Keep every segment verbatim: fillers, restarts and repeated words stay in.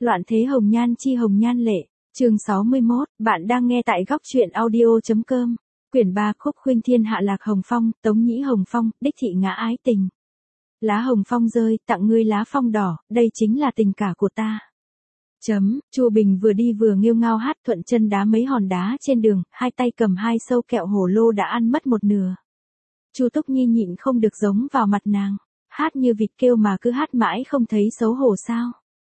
Loạn thế hồng nhan chi hồng nhan lệ, chương sáu mươi mốt, bạn đang nghe tại góc truyện audio.com, quyển ba khúc khuynh thiên hạ lạc hồng phong, tống nhĩ hồng phong, đích thị ngã ái tình. Lá hồng phong rơi, tặng ngươi lá phong đỏ, đây chính là tình cả của ta. Chấm, Chu Bình vừa đi vừa nghêu ngao hát, thuận chân đá mấy hòn đá trên đường, hai tay cầm hai sâu kẹo hổ lô đã ăn mất một nửa. Chu Túc Nhi nhịn không được giống vào mặt nàng, hát như vịt kêu mà cứ hát mãi không thấy xấu hổ sao?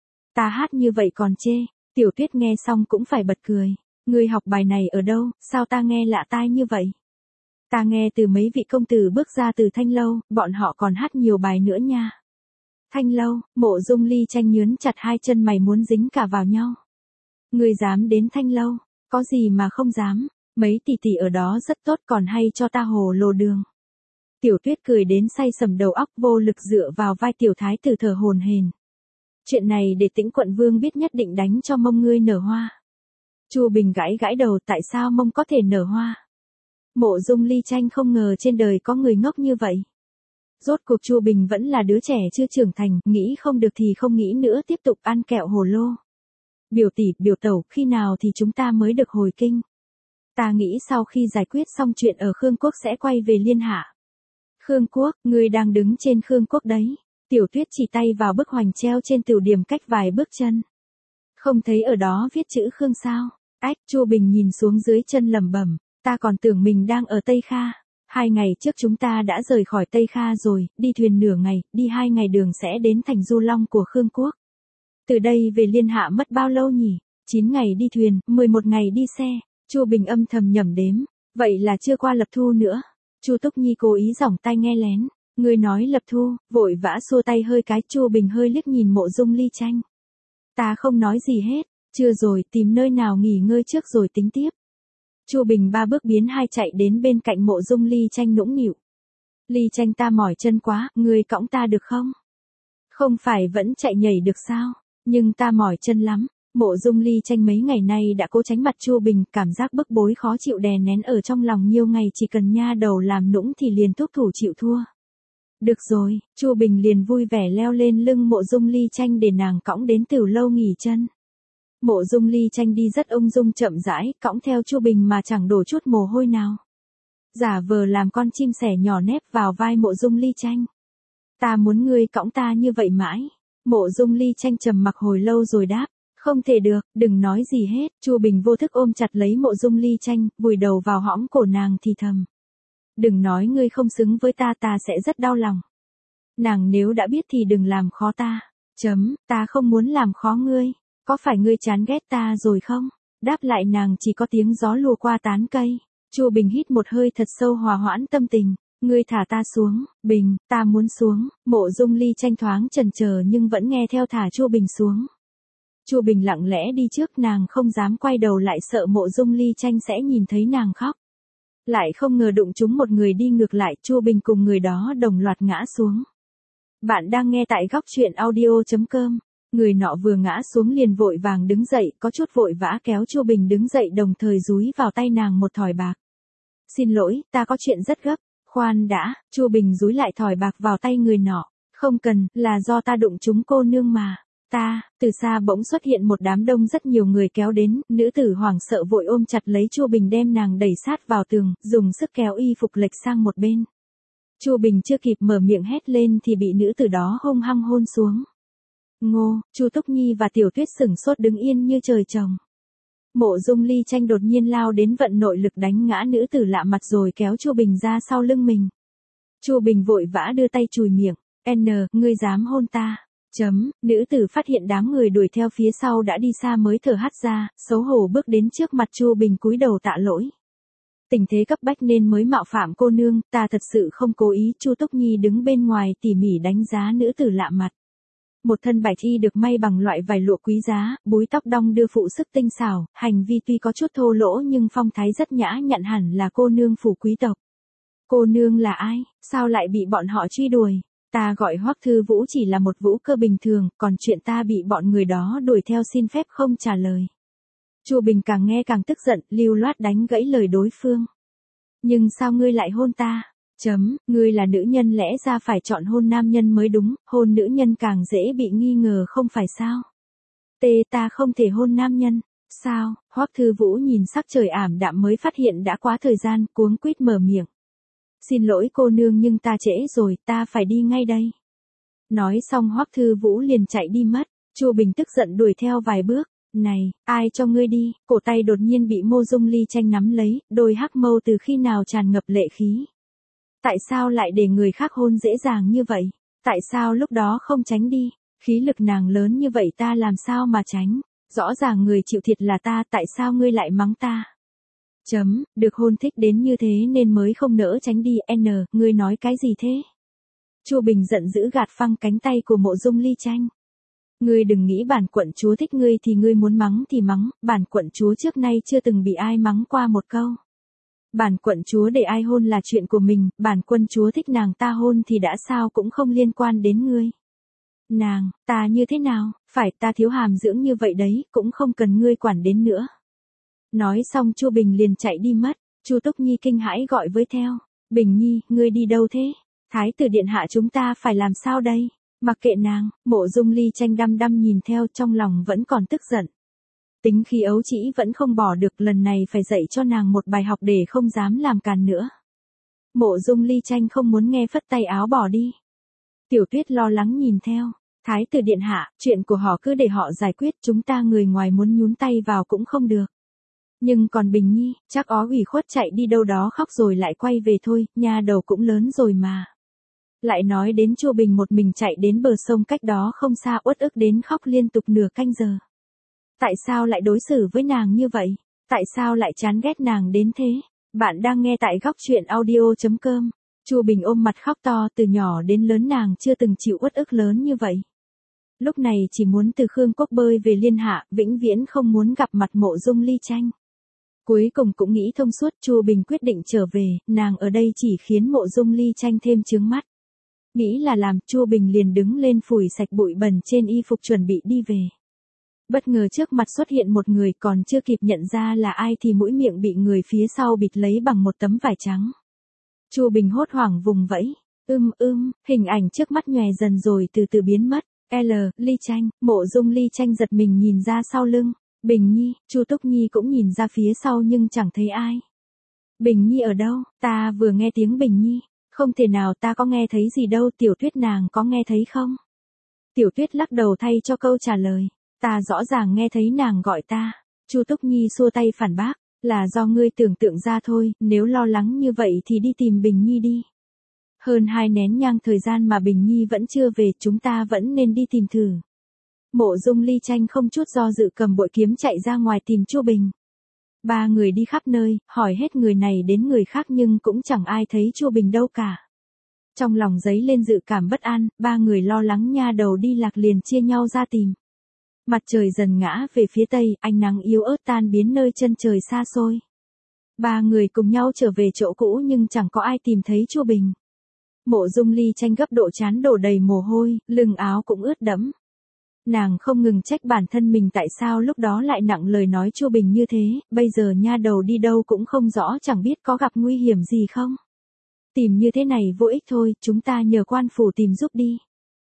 Ta hát như vậy còn chê. Tiểu Tuyết nghe xong cũng phải bật cười. Ngươi học bài này ở đâu, sao ta nghe lạ tai như vậy? Ta nghe từ mấy vị công tử bước ra từ Thanh Lâu, bọn họ còn hát nhiều bài nữa nha. Thanh Lâu, Mộ Dung Ly Tranh nhướn chặt hai chân mày muốn dính cả vào nhau. Ngươi dám đến Thanh Lâu, có gì mà không dám, mấy tỷ tỷ ở đó rất tốt còn hay cho ta hồ lô đường. Tiểu Tuyết cười đến say sầm đầu óc, vô lực dựa vào vai tiểu thái tử thở hổn hển. Chuyện này để Tĩnh Quận Vương biết nhất định đánh cho mông ngươi nở hoa. Chu Bình gãi gãi đầu, tại sao mông có thể nở hoa? Mộ Dung Ly Tranh không ngờ trên đời có người ngốc như vậy. Rốt cuộc Chu Bình vẫn là đứa trẻ chưa trưởng thành, nghĩ không được thì không nghĩ nữa, tiếp tục ăn kẹo hồ lô. Biểu tỷ, biểu tẩu, khi nào thì chúng ta mới được hồi kinh? Ta nghĩ sau khi giải quyết xong chuyện ở Khương Quốc sẽ quay về Liên Hạ. Khương Quốc, ngươi đang đứng trên Khương Quốc đấy. Tiểu Tuyết chỉ tay vào bức hoành treo trên tửu điểm cách vài bước chân. Không thấy ở đó viết chữ Khương sao? Ách, Chu Bình nhìn xuống dưới chân lẩm bẩm, ta còn tưởng mình đang ở Tây Kha. Hai ngày trước chúng ta đã rời khỏi Tây Kha rồi, đi thuyền nửa ngày, đi hai ngày đường sẽ đến thành Du Long của Khương Quốc. Từ đây về Liên Hạ mất bao lâu nhỉ? Chín ngày đi thuyền, mười một ngày đi xe. Chu Bình âm thầm nhẩm đếm, vậy là chưa qua Lập Thu nữa. Chu Túc Nhi cố ý giỏng tai nghe lén. Ngươi nói Lập Thu, vội vã xua tay hơi cái. Chu Bình hơi liếc nhìn Mộ Dung Ly Tranh. Ta không nói gì hết, chưa rồi, tìm nơi nào nghỉ ngơi trước rồi tính tiếp. Chu Bình ba bước biến hai chạy đến bên cạnh Mộ Dung Ly Tranh nũng nịu. Ly Tranh, ta mỏi chân quá, ngươi cõng ta được không? Không phải vẫn chạy nhảy được sao? Nhưng ta mỏi chân lắm. Mộ Dung Ly Tranh mấy ngày nay đã cố tránh mặt Chu Bình, cảm giác bức bối khó chịu đè nén ở trong lòng nhiều ngày, chỉ cần nha đầu làm nũng thì liền thúc thủ chịu thua. Được rồi, Chu Bình liền vui vẻ leo lên lưng Mộ Dung Ly Tranh để nàng cõng đến Tửu Lâu nghỉ chân. Mộ Dung Ly Tranh đi rất ung dung chậm rãi, cõng theo Chu Bình mà chẳng đổ chút mồ hôi nào. Giả vờ làm con chim sẻ nhỏ nép vào vai Mộ Dung Ly Tranh. Ta muốn ngươi cõng ta như vậy mãi. Mộ Dung Ly Tranh trầm mặc hồi lâu rồi đáp, không thể được, đừng nói gì hết. Chu Bình vô thức ôm chặt lấy Mộ Dung Ly Tranh, vùi đầu vào hõm cổ nàng thì thầm. Đừng nói ngươi không xứng với ta, ta sẽ rất đau lòng. Nàng nếu đã biết thì đừng làm khó ta. Chấm, ta không muốn làm khó ngươi. Có phải ngươi chán ghét ta rồi không? Đáp lại nàng chỉ có tiếng gió lùa qua tán cây. Chu Bình hít một hơi thật sâu hòa hoãn tâm tình. Ngươi thả ta xuống. Bình, ta muốn xuống. Mộ Dung Ly Tranh thoáng chần chờ nhưng vẫn nghe theo thả Chu Bình xuống. Chu Bình lặng lẽ đi trước, nàng không dám quay đầu lại, sợ Mộ Dung Ly Tranh sẽ nhìn thấy nàng khóc. Lại không ngờ đụng trúng một người đi ngược lại, Chu Bình cùng người đó đồng loạt ngã xuống. Bạn đang nghe tại góc truyện audio.com. Người nọ vừa ngã xuống liền vội vàng đứng dậy, có chút vội vã kéo Chu Bình đứng dậy, đồng thời dúi vào tay nàng một thỏi bạc. Xin lỗi, ta có chuyện rất gấp. Khoan đã, Chu Bình dúi lại thỏi bạc vào tay người nọ. Không cần, là do ta đụng trúng cô nương mà. Ta, từ xa bỗng xuất hiện một đám đông, rất nhiều người kéo đến, nữ tử hoảng sợ vội ôm chặt lấy Chu Bình đem nàng đẩy sát vào tường, dùng sức kéo y phục lệch sang một bên. Chu Bình chưa kịp mở miệng hét lên thì bị nữ tử đó hung hăng hôn xuống. Ngô, Chu Túc Nhi và Tiểu Tuyết sửng sốt đứng yên như trời trồng. Mộ Dung Ly Tranh đột nhiên lao đến vận nội lực đánh ngã nữ tử lạ mặt rồi kéo Chu Bình ra sau lưng mình. Chu Bình vội vã đưa tay chùi miệng. N, ngươi dám hôn ta? Chấm, nữ tử phát hiện đám người đuổi theo phía sau đã đi xa mới thở hắt ra, xấu hổ bước đến trước mặt Chu Bình cúi đầu tạ lỗi. Tình thế cấp bách nên mới mạo phạm cô nương, ta thật sự không cố ý. Chu Túc Nhi đứng bên ngoài tỉ mỉ đánh giá nữ tử lạ mặt. Một thân bạch y được may bằng loại vải lụa quý giá, búi tóc đong đưa phụ sức tinh xảo, hành vi tuy có chút thô lỗ nhưng phong thái rất nhã nhặn, hẳn là cô nương phủ quý tộc. Cô nương là ai, sao lại bị bọn họ truy đuổi? Ta gọi Hoắc Thư Vũ chỉ là một vũ cơ bình thường, còn chuyện ta bị bọn người đó đuổi theo xin phép không trả lời. Chu Bình càng nghe càng tức giận, lưu loát đánh gãy lời đối phương. Nhưng sao ngươi lại hôn ta? Chấm, ngươi là nữ nhân lẽ ra phải chọn hôn nam nhân mới đúng, hôn nữ nhân càng dễ bị nghi ngờ không phải sao? Tê ta không thể hôn nam nhân. Sao? Hoắc Thư Vũ nhìn sắc trời ảm đạm mới phát hiện đã quá thời gian, cuống quýt mở miệng. Xin lỗi cô nương nhưng ta trễ rồi, ta phải đi ngay đây. Nói xong Hoắc Thư Vũ liền chạy đi mất. Chu Bình tức giận đuổi theo vài bước. Này, ai cho ngươi đi? Cổ tay đột nhiên bị Mộ Dung Ly Tranh nắm lấy, đôi hắc mâu từ khi nào tràn ngập lệ khí. Tại sao lại để người khác hôn dễ dàng như vậy? Tại sao lúc đó không tránh đi? Khí lực nàng lớn như vậy ta làm sao mà tránh? Rõ ràng người chịu thiệt là ta, tại sao ngươi lại mắng ta? Chấm, được hôn thích đến như thế nên mới không nỡ tránh đi. N, ngươi nói cái gì thế? Chu Bình giận dữ gạt phăng cánh tay của Mộ Dung Ly Tranh. Ngươi đừng nghĩ bản quận chúa thích ngươi thì ngươi muốn mắng thì mắng, bản quận chúa trước nay chưa từng bị ai mắng qua một câu. Bản quận chúa để ai hôn là chuyện của mình, bản quân chúa thích nàng ta hôn thì đã sao cũng không liên quan đến ngươi. Nàng, ta như thế nào, phải ta thiếu hàm dưỡng như vậy đấy, cũng không cần ngươi quản đến nữa. Nói xong Chu Bình liền chạy đi mất, Chu Túc Nhi kinh hãi gọi với theo. Bình Nhi, ngươi đi đâu thế? Thái tử điện hạ chúng ta phải làm sao đây? Mặc kệ nàng, Mộ Dung Ly Tranh đăm đăm nhìn theo trong lòng vẫn còn tức giận. Tính khí ấu trĩ vẫn không bỏ được, lần này phải dạy cho nàng một bài học để không dám làm càn nữa. Mộ Dung Ly Tranh không muốn nghe phất tay áo bỏ đi. Tiểu Tuyết lo lắng nhìn theo. Thái tử điện hạ, chuyện của họ cứ để họ giải quyết, chúng ta người ngoài muốn nhún tay vào cũng không được. Nhưng còn Bình Nhi, chắc ó ủy khuất chạy đi đâu đó khóc rồi lại quay về thôi, nha đầu cũng lớn rồi mà. Lại nói đến Chu Bình một mình chạy đến bờ sông cách đó không xa uất ức đến khóc liên tục nửa canh giờ. Tại sao lại đối xử với nàng như vậy? Tại sao lại chán ghét nàng đến thế? Bạn đang nghe tại góc truyện audio chấm com. Chu Bình ôm mặt khóc to, từ nhỏ đến lớn nàng chưa từng chịu uất ức lớn như vậy. Lúc này chỉ muốn từ Khương Quốc bơi về Liên Hạ, vĩnh viễn không muốn gặp mặt Mộ Dung Ly Tranh. Cuối cùng cũng nghĩ thông suốt, Chu Bình quyết định trở về, nàng ở đây chỉ khiến Mộ Dung Ly Tranh thêm chướng mắt. Nghĩ là làm, Chu Bình liền đứng lên phủi sạch bụi bẩn trên y phục chuẩn bị đi về. Bất ngờ trước mặt xuất hiện một người, còn chưa kịp nhận ra là ai thì mũi miệng bị người phía sau bịt lấy bằng một tấm vải trắng. Chu Bình hốt hoảng vùng vẫy, ưm ưm, hình ảnh trước mắt nhòe dần rồi từ từ biến mất. L, Ly Tranh, Mộ Dung Ly Tranh giật mình nhìn ra sau lưng. Bình Nhi, Chu Túc Nhi cũng nhìn ra phía sau nhưng chẳng thấy ai. Bình Nhi ở đâu? Ta vừa nghe tiếng Bình Nhi. Không thể nào, ta có nghe thấy gì đâu. Tiểu Tuyết nàng có nghe thấy không? Tiểu Tuyết lắc đầu thay cho câu trả lời. Ta rõ ràng nghe thấy nàng gọi ta. Chu Túc Nhi xua tay phản bác. Là do ngươi tưởng tượng ra thôi, nếu lo lắng như vậy thì đi tìm Bình Nhi đi. Hơn hai nén nhang thời gian mà Bình Nhi vẫn chưa về, chúng ta vẫn nên đi tìm thử. Mộ Dung Ly Tranh không chút do dự cầm bội kiếm chạy ra ngoài tìm Chu Bình. Ba người đi khắp nơi, hỏi hết người này đến người khác nhưng cũng chẳng ai thấy Chu Bình đâu cả. Trong lòng dấy lên dự cảm bất an, ba người lo lắng nha đầu đi lạc liền chia nhau ra tìm. Mặt trời dần ngã về phía tây, ánh nắng yếu ớt tan biến nơi chân trời xa xôi. Ba người cùng nhau trở về chỗ cũ nhưng chẳng có ai tìm thấy Chu Bình. Mộ Dung Ly Tranh gấp độ chán đổ đầy mồ hôi, lưng áo cũng ướt đẫm. Nàng không ngừng trách bản thân mình tại sao lúc đó lại nặng lời nói Chu Bình như thế, bây giờ nha đầu đi đâu cũng không rõ, chẳng biết có gặp nguy hiểm gì không. Tìm như thế này vô ích thôi, chúng ta nhờ quan phủ tìm giúp đi.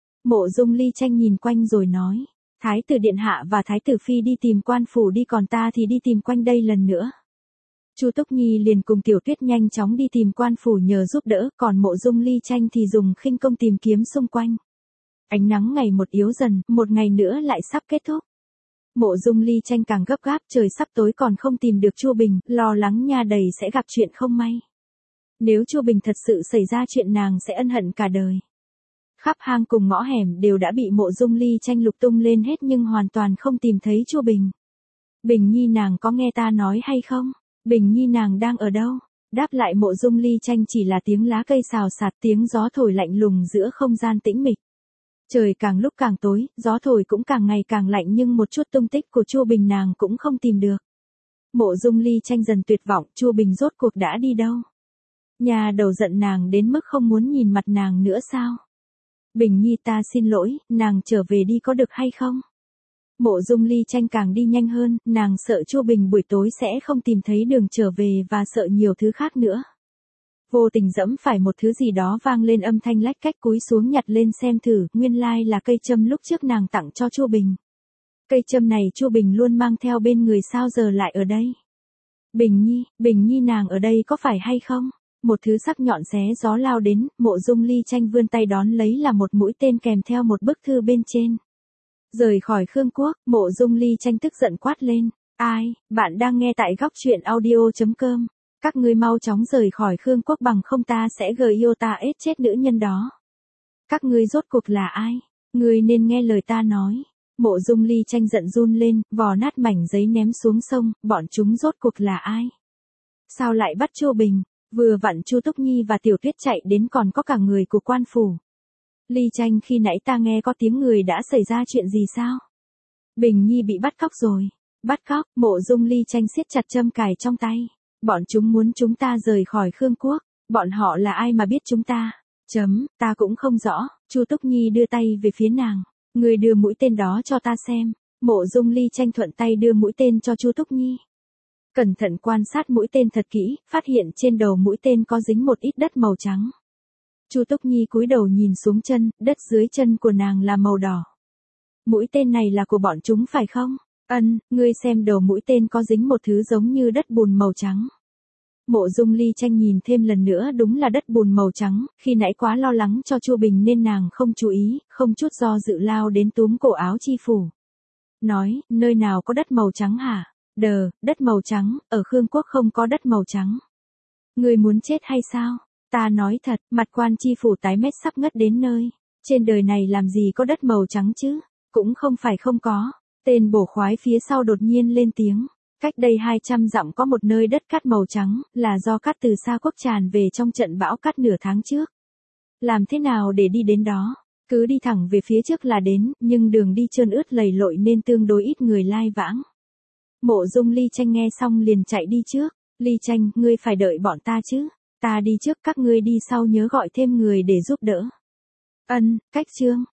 Mộ Dung Ly Tranh nhìn quanh rồi nói, Thái tử điện hạ và Thái tử phi đi tìm quan phủ đi, còn ta thì đi tìm quanh đây lần nữa. Chu Túc Nhi liền cùng Tiểu Tuyết nhanh chóng đi tìm quan phủ nhờ giúp đỡ, còn Mộ Dung Ly Tranh thì dùng khinh công tìm kiếm xung quanh. Ánh nắng ngày một yếu dần, một ngày nữa lại sắp kết thúc. Mộ Dung Ly Tranh càng gấp gáp, trời sắp tối còn không tìm được Chu Bình, lo lắng nha đầy sẽ gặp chuyện không may. Nếu Chu Bình thật sự xảy ra chuyện nàng sẽ ân hận cả đời. Khắp hang cùng ngõ hẻm đều đã bị Mộ Dung Ly Tranh lục tung lên hết nhưng hoàn toàn không tìm thấy Chu Bình. Bình Nhi nàng có nghe ta nói hay không? Bình Nhi nàng đang ở đâu? Đáp lại Mộ Dung Ly Tranh chỉ là tiếng lá cây xào xạc, tiếng gió thổi lạnh lùng giữa không gian tĩnh mịch. Trời càng lúc càng tối, gió thổi cũng càng ngày càng lạnh nhưng một chút tung tích của Chu Bình nàng cũng không tìm được. Mộ Dung Ly Tranh dần tuyệt vọng, Chu Bình rốt cuộc đã đi đâu? Nhà đầu giận nàng đến mức không muốn nhìn mặt nàng nữa sao? Bình Nhi ta xin lỗi, nàng trở về đi có được hay không? Mộ Dung Ly Tranh càng đi nhanh hơn, nàng sợ Chu Bình buổi tối sẽ không tìm thấy đường trở về và sợ nhiều thứ khác nữa. Vô tình dẫm phải một thứ gì đó vang lên âm thanh lách cách, cúi xuống nhặt lên xem thử, nguyên lai là cây châm lúc trước nàng tặng cho Chu Bình. Cây châm này Chu Bình luôn mang theo bên người sao giờ lại ở đây? Bình Nhi, Bình Nhi nàng ở đây có phải hay không? Một thứ sắc nhọn xé gió lao đến, Mộ Dung Ly Tranh vươn tay đón lấy là một mũi tên kèm theo một bức thư bên trên. Rời khỏi Khương Quốc, Mộ Dung Ly Tranh tức giận quát lên. Ai, bạn đang nghe tại góc truyện audio.com. Các ngươi mau chóng rời khỏi Khương Quốc bằng không ta sẽ gờ yêu ta ết chết nữ nhân đó. Các ngươi rốt cuộc là ai? Ngươi nên nghe lời ta nói. Mộ Dung Ly Tranh giận run lên, vò nát mảnh giấy ném xuống sông, bọn chúng rốt cuộc là ai? Sao lại bắt Chu Bình? Vừa vặn Chu Túc Nhi và Tiểu Tuyết chạy đến còn có cả người của quan phủ. Ly Tranh khi nãy ta nghe có tiếng người đã xảy ra chuyện gì sao? Bình Nhi bị bắt cóc rồi. Bắt cóc, Mộ Dung Ly Tranh siết chặt châm cài trong tay. Bọn chúng muốn chúng ta rời khỏi Khương Quốc. Bọn họ là ai mà biết chúng ta? Chấm, ta cũng không rõ. Chu Túc Nhi đưa tay về phía nàng. Người đưa mũi tên đó cho ta xem. Mộ Dung Ly Tranh thuận tay đưa mũi tên cho Chu Túc Nhi. Cẩn thận quan sát mũi tên thật kỹ, phát hiện trên đầu mũi tên có dính một ít đất màu trắng. Chu Túc Nhi cúi đầu nhìn xuống chân, đất dưới chân của nàng là màu đỏ. Mũi tên này là của bọn chúng phải không? Ân, ngươi xem đầu mũi tên có dính một thứ giống như đất bùn màu trắng. Mộ Dung Ly Tranh nhìn thêm lần nữa đúng là đất bùn màu trắng, khi nãy quá lo lắng cho Chu Bình nên nàng không chú ý, không chút do dự lao đến túm cổ áo Chi Phủ. Nói, nơi nào có đất màu trắng hả? Đờ, đất màu trắng, ở Khương Quốc không có đất màu trắng. Ngươi muốn chết hay sao? Ta nói thật, mặt quan Chi Phủ tái mét sắp ngất đến nơi. Trên đời này làm gì có đất màu trắng chứ? Cũng không phải không có. Tên bổ khoái phía sau đột nhiên lên tiếng. Cách đây hai trăm dặm có một nơi đất cát màu trắng, là do cát từ Sa Quốc tràn về trong trận bão cát nửa tháng trước. Làm thế nào để đi đến đó? Cứ đi thẳng về phía trước là đến, nhưng đường đi trơn ướt lầy lội nên tương đối ít người lai vãng. Mộ Dung Ly Tranh nghe xong liền chạy đi trước. Ly Tranh, ngươi phải đợi bọn ta chứ. Ta đi trước, các ngươi đi sau nhớ gọi thêm người để giúp đỡ. Ân, cách chương.